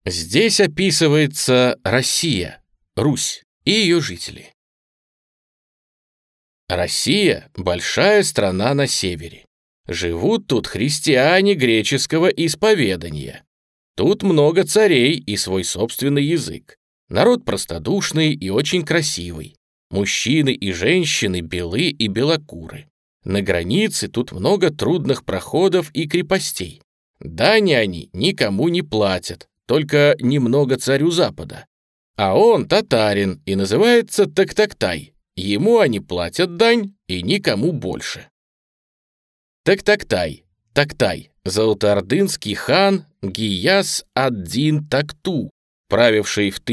Здесь описывается Россия, Русь и ее жители. Россия — большая страна на севере. Живут тут христиане греческого исповедания. Тут много царей и свой собственный язык. Народ простодушный и очень красивый. Мужчины и женщины белы и белокуры. На границе тут много трудных проходов и крепостей. Дани они никому не платят, только немного царю Запада. А он татарин и называется Тактактай. Ему они платят дань и никому больше. Тактактай, Тактай, золотоордынский хан Гияс ад-Дин Такту, правивший в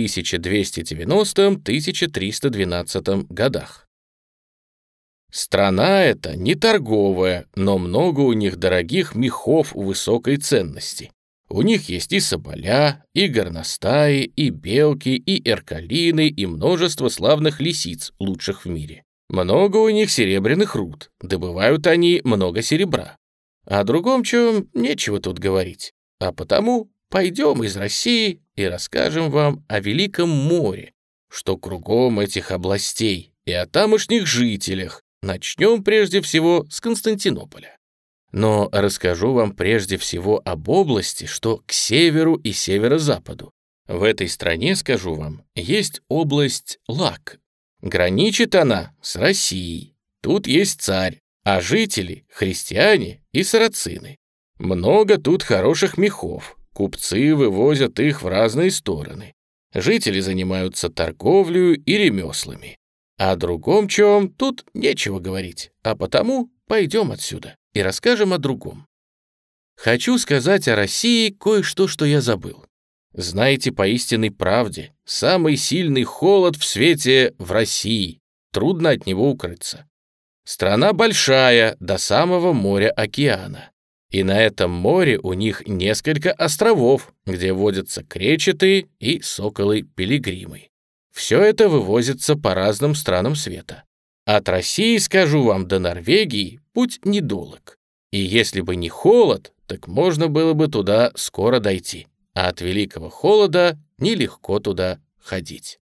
1290-1312 годах. Страна эта не торговая, но много у них дорогих мехов высокой ценности. У них есть и соболя, и горностаи, и белки, и эркалины, и множество славных лисиц, лучших в мире. Много у них серебряных руд, добывают они много серебра. О другом чем нечего тут говорить. А потому пойдем из России и расскажем вам о Великом море, что кругом этих областей, и о тамошних жителях. Начнем прежде всего с Константинополя. Но расскажу вам прежде всего об области, что к северу и северо-западу. В этой стране, скажу вам, есть область Лак. Граничит она с Россией. Тут есть царь, а жители — христиане и сарацины. Много тут хороших мехов. Купцы вывозят их в разные стороны. Жители занимаются торговлей и ремеслами. О другом чем тут нечего говорить, а потому пойдем отсюда и расскажем о другом. Хочу сказать о России кое-что, что я забыл. Знаете по истинной правде, самый сильный холод в свете в России. Трудно от него укрыться. Страна большая, до самого моря-океана. И на этом море у них несколько островов, где водятся кречеты и соколы-пилигримы. Все это вывозится по разным странам света. От России, скажу вам, до Норвегии путь недолг. И если бы не холод, так можно было бы туда скоро дойти. А от великого холода нелегко туда ходить.